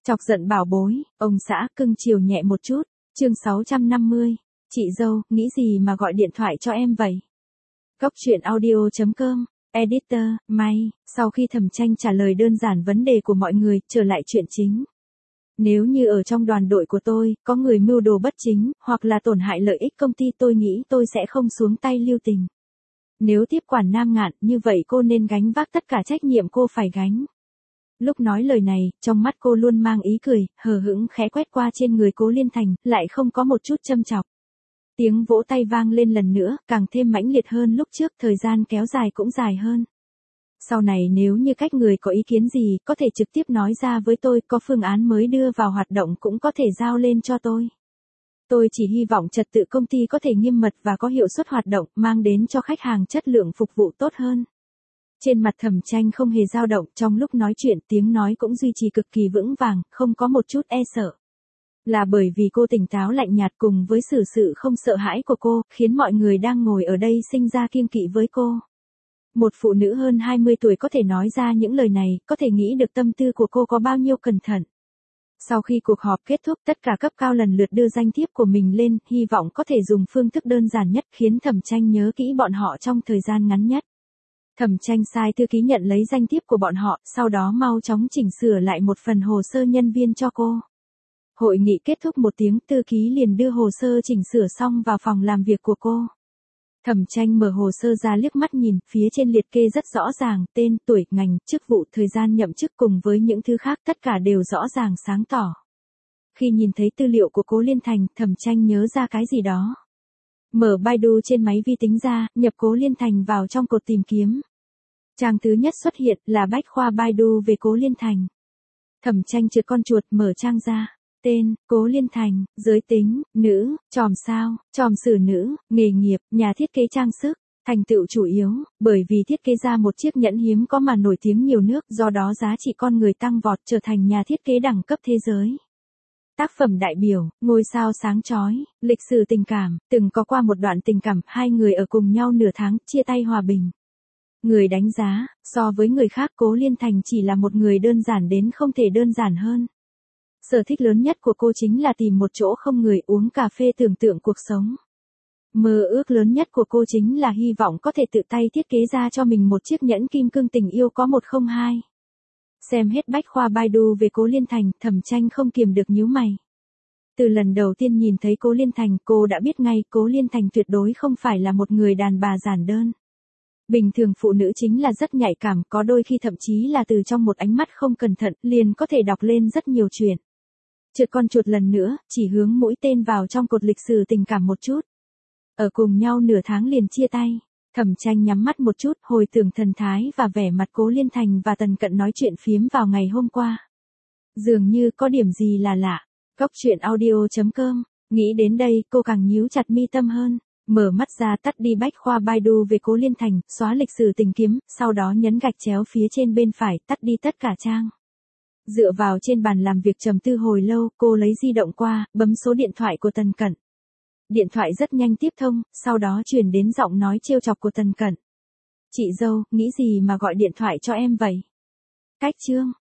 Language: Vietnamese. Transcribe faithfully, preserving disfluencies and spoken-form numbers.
Chọc giận bảo bối, ông xã cưng chiều nhẹ một chút, chương sáu trăm năm mươi. Chị dâu, nghĩ gì mà gọi điện thoại cho em vậy? Góc truyện audio chấm com, editor, May, sau khi Thẩm Tranh trả lời đơn giản vấn đề của mọi người, trở lại chuyện chính. Nếu như ở trong đoàn đội của tôi, có người mưu đồ bất chính, hoặc là tổn hại lợi ích công ty tôi nghĩ tôi sẽ không xuống tay lưu tình. Nếu tiếp quản Nam Ngạn, như vậy cô nên gánh vác tất cả trách nhiệm cô phải gánh. Lúc nói lời này, trong mắt cô luôn mang ý cười, hờ hững khẽ quét qua trên người Cố Liên Thành, lại không có một chút châm chọc. Tiếng vỗ tay vang lên lần nữa, càng thêm mãnh liệt hơn lúc trước, thời gian kéo dài cũng dài hơn. Sau này nếu như các người có ý kiến gì, có thể trực tiếp nói ra với tôi, có phương án mới đưa vào hoạt động cũng có thể giao lên cho tôi. Tôi chỉ hy vọng trật tự công ty có thể nghiêm mật và có hiệu suất hoạt động, mang đến cho khách hàng chất lượng phục vụ tốt hơn. Trên mặt Thẩm Tranh không hề dao động, trong lúc nói chuyện tiếng nói cũng duy trì cực kỳ vững vàng, không có một chút e sợ. Là bởi vì cô tỉnh táo lạnh nhạt cùng với xử sự không sợ hãi của cô, khiến mọi người đang ngồi ở đây sinh ra kiêng kỵ với cô. Một phụ nữ hơn hai mươi tuổi có thể nói ra những lời này, có thể nghĩ được tâm tư của cô có bao nhiêu cẩn thận. Sau khi cuộc họp kết thúc, tất cả cấp cao lần lượt đưa danh thiếp của mình lên, hy vọng có thể dùng phương thức đơn giản nhất khiến Thẩm Tranh nhớ kỹ bọn họ trong thời gian ngắn nhất. Thẩm Tranh sai thư ký nhận lấy danh thiếp của bọn họ, sau đó mau chóng chỉnh sửa lại một phần hồ sơ nhân viên cho cô. Hội nghị kết thúc một tiếng, thư ký liền đưa hồ sơ chỉnh sửa xong vào phòng làm việc của cô. Thẩm Tranh mở hồ sơ ra liếc mắt nhìn, phía trên liệt kê rất rõ ràng, tên, tuổi, ngành, chức vụ, thời gian nhậm chức cùng với những thứ khác tất cả đều rõ ràng sáng tỏ. Khi nhìn thấy tư liệu của Cố Liên Thành, Thẩm Tranh nhớ ra cái gì đó. Mở Baidu trên máy vi tính ra, nhập Cố Liên Thành vào trong cột tìm kiếm. Trang thứ nhất xuất hiện là bách khoa Baidu về Cố Liên Thành. Thẩm Tranh trượt con chuột mở trang ra. Tên, Cố Liên Thành, giới tính, nữ, chòm sao, chòm sử nữ, nghề nghiệp, nhà thiết kế trang sức, thành tựu chủ yếu, bởi vì thiết kế ra một chiếc nhẫn hiếm có mà nổi tiếng nhiều nước, do đó giá trị con người tăng vọt trở thành nhà thiết kế đẳng cấp thế giới. Tác phẩm đại biểu, ngôi sao sáng chói, lịch sử tình cảm, từng có qua một đoạn tình cảm, hai người ở cùng nhau nửa tháng, chia tay hòa bình. Người đánh giá, so với người khác Cố Liên Thành chỉ là một người đơn giản đến không thể đơn giản hơn. Sở thích lớn nhất của cô chính là tìm một chỗ không người uống cà phê tưởng tượng cuộc sống. Mơ ước lớn nhất của cô chính là hy vọng có thể tự tay thiết kế ra cho mình một chiếc nhẫn kim cương tình yêu có một không hai. Xem hết bách khoa Baidu về Cố Liên Thành, Thẩm Tranh không kiềm được nhíu mày. Từ lần đầu tiên nhìn thấy Cố Liên Thành, cô đã biết ngay Cố Liên Thành tuyệt đối không phải là một người đàn bà giản đơn. Bình thường phụ nữ chính là rất nhạy cảm, có đôi khi thậm chí là từ trong một ánh mắt không cẩn thận, liền có thể đọc lên rất nhiều chuyện. Trượt con chuột lần nữa, chỉ hướng mũi tên vào trong cột lịch sử tình cảm một chút. Ở cùng nhau nửa tháng liền chia tay. Thẩm Tranh nhắm mắt một chút, hồi tưởng thần thái và vẻ mặt Cố Liên Thành và Tần Cận nói chuyện phiếm vào ngày hôm qua. Dường như có điểm gì là lạ. Góc truyện audio chấm com, nghĩ đến đây, cô càng nhíu chặt mi tâm hơn. Mở mắt ra tắt đi bách khoa Baidu về Cố Liên Thành, xóa lịch sử tìm kiếm, sau đó nhấn gạch chéo phía trên bên phải, tắt đi tất cả trang. Dựa vào trên bàn làm việc trầm tư hồi lâu, cô lấy di động qua, bấm số điện thoại của Tần Cận. Điện thoại rất nhanh tiếp thông, sau đó truyền đến giọng nói trêu chọc của Tần Cận. Chị dâu, nghĩ gì mà gọi điện thoại cho em vậy? Cách chương.